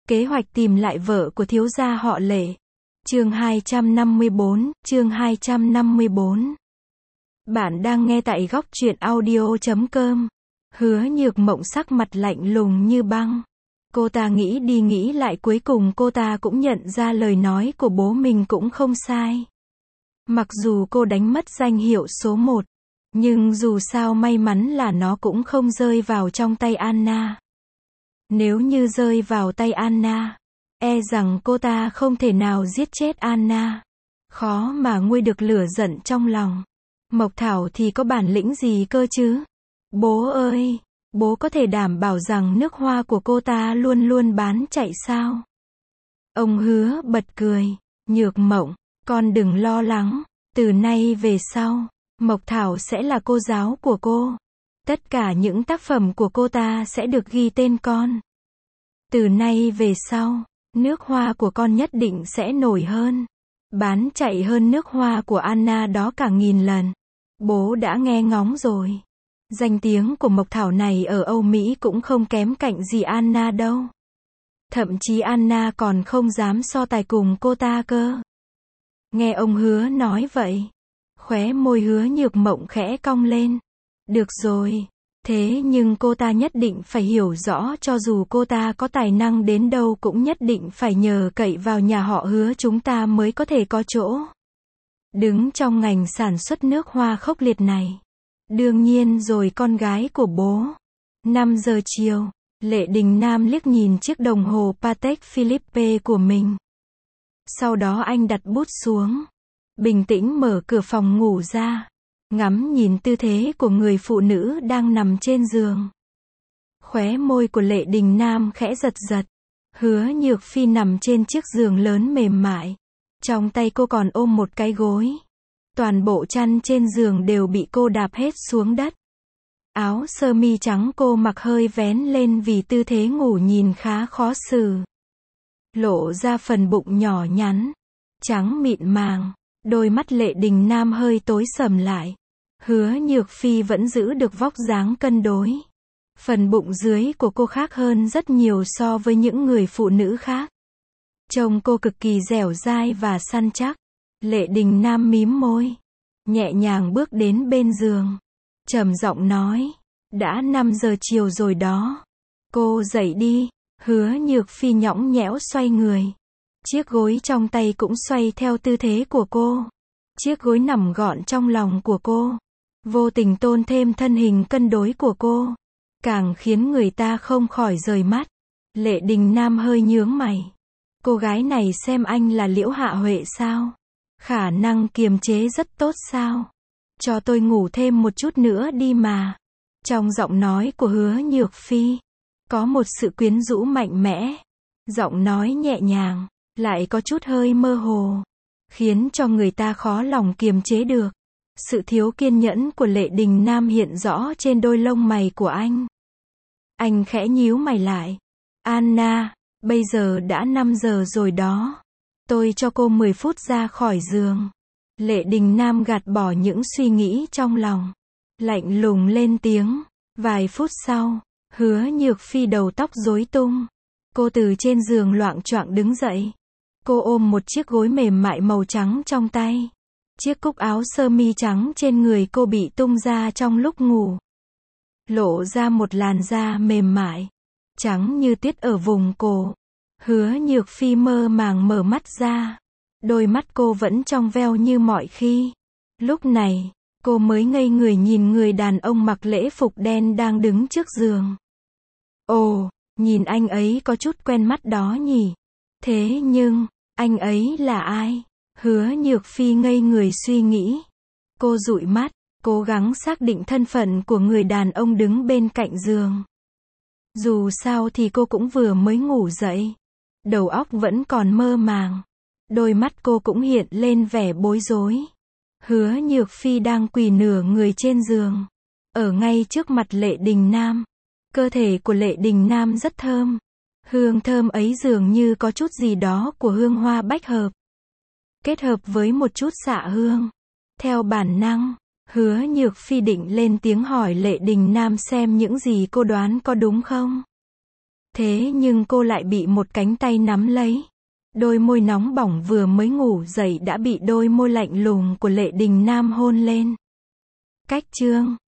Kế hoạch tìm lại vợ của thiếu gia họ Lệ. Chương 254. Bạn đang nghe tại góc truyện audio.com. Hứa Nhược Mộng sắc mặt lạnh lùng như băng. Cô ta nghĩ đi nghĩ lại cuối cùng cô ta cũng nhận ra lời nói của bố mình cũng không sai. Mặc dù cô đánh mất danh hiệu số 1, nhưng dù sao may mắn là nó cũng không rơi vào trong tay Anna. Nếu như rơi vào tay Anna, e rằng cô ta không thể nào giết chết Anna. Khó mà nguôi được lửa giận trong lòng. Mộc Thảo thì có bản lĩnh gì cơ chứ? Bố ơi, bố có thể đảm bảo rằng nước hoa của cô ta luôn luôn bán chạy sao? Ông Hứa bật cười. Nhược Mộng, con đừng lo lắng. Từ nay về sau, Mộc Thảo sẽ là cô giáo của cô. Tất cả những tác phẩm của cô ta sẽ được ghi tên con. Từ nay về sau, nước hoa của con nhất định sẽ nổi hơn. Bán chạy hơn nước hoa của Anna đó cả 1000 lần. Bố đã nghe ngóng rồi. Danh tiếng của Mộc Thảo này ở Âu Mỹ cũng không kém cạnh gì Anna đâu. Thậm chí Anna còn không dám so tài cùng cô ta cơ. Nghe ông Hứa nói vậy, khóe môi Hứa Nhược Mộng khẽ cong lên. Được rồi, thế nhưng cô ta nhất định phải hiểu rõ cho dù cô ta có tài năng đến đâu cũng nhất định phải nhờ cậy vào nhà họ Hứa chúng ta mới có thể có chỗ đứng trong ngành sản xuất nước hoa khốc liệt này. Đương nhiên rồi con gái của bố. 5 giờ chiều, Lệ Đình Nam liếc nhìn chiếc đồng hồ Patek Philippe của mình. Sau đó anh đặt bút xuống, bình tĩnh mở cửa phòng ngủ ra, ngắm nhìn tư thế của người phụ nữ đang nằm trên giường. Khóe môi của Lệ Đình Nam khẽ giật giật. Hứa Nhược Phi nằm trên chiếc giường lớn mềm mại. Trong tay cô còn ôm một cái gối. Toàn bộ chăn trên giường đều bị cô đạp hết xuống đất. Áo sơ mi trắng cô mặc hơi vén lên vì tư thế ngủ nhìn khá khó xử. Lộ ra phần bụng nhỏ nhắn, trắng mịn màng. Đôi mắt Lệ Đình Nam hơi tối sầm lại. Hứa Nhược Phi vẫn giữ được vóc dáng cân đối. Phần bụng dưới của cô khác hơn rất nhiều so với những người phụ nữ khác. Trông cô cực kỳ dẻo dai và săn chắc. Lệ Đình Nam mím môi, nhẹ nhàng bước đến bên giường, trầm giọng nói, đã 5 giờ chiều rồi đó. Cô dậy đi. Hứa Nhược Phi nhõng nhẽo xoay người. Chiếc gối trong tay cũng xoay theo tư thế của cô. Chiếc gối nằm gọn trong lòng của cô, vô tình tôn thêm thân hình cân đối của cô, càng khiến người ta không khỏi rời mắt. Lệ Đình Nam hơi nhướng mày. Cô gái này xem anh là Liễu Hạ Huệ sao? Khả năng kiềm chế rất tốt sao? Cho tôi ngủ thêm một chút nữa đi mà. Trong giọng nói của Hứa Nhược Phi có một sự quyến rũ mạnh mẽ. Giọng nói nhẹ nhàng, lại có chút hơi mơ hồ, khiến cho người ta khó lòng kiềm chế được. Sự thiếu kiên nhẫn của Lệ Đình Nam hiện rõ trên đôi lông mày của anh. Anh khẽ nhíu mày lại. Anna, bây giờ đã 5 giờ rồi đó. Tôi cho cô 10 phút ra khỏi giường. Lệ Đình Nam gạt bỏ những suy nghĩ trong lòng, lạnh lùng lên tiếng. Vài phút sau, Hứa Nhược Phi đầu tóc rối tung. Cô từ trên giường loạng choạng đứng dậy. Cô ôm một chiếc gối mềm mại màu trắng trong tay. Chiếc cúc áo sơ mi trắng trên người cô bị tung ra trong lúc ngủ, lộ ra một làn da mềm mại, trắng như tuyết ở vùng cổ. Hứa Nhược Phi mơ màng mở mắt ra. Đôi mắt cô vẫn trong veo như mọi khi. Lúc này, cô mới ngây người nhìn người đàn ông mặc lễ phục đen đang đứng trước giường. Ồ, nhìn anh ấy có chút quen mắt đó nhỉ? Thế nhưng, anh ấy là ai? Hứa Nhược Phi ngây người suy nghĩ. Cô dụi mắt, cố gắng xác định thân phận của người đàn ông đứng bên cạnh giường. Dù sao thì cô cũng vừa mới ngủ dậy. Đầu óc vẫn còn mơ màng. Đôi mắt cô cũng hiện lên vẻ bối rối. Hứa Nhược Phi đang quỳ nửa người trên giường, ở ngay trước mặt Lệ Đình Nam. Cơ thể của Lệ Đình Nam rất thơm. Hương thơm ấy dường như có chút gì đó của hương hoa bách hợp, kết hợp với một chút xạ hương. Theo bản năng, Hứa Nhược Phi định lên tiếng hỏi Lệ Đình Nam xem những gì cô đoán có đúng không. Thế nhưng cô lại bị một cánh tay nắm lấy. Đôi môi nóng bỏng vừa mới ngủ dậy đã bị đôi môi lạnh lùng của Lệ Đình Nam hôn lên. Cách chương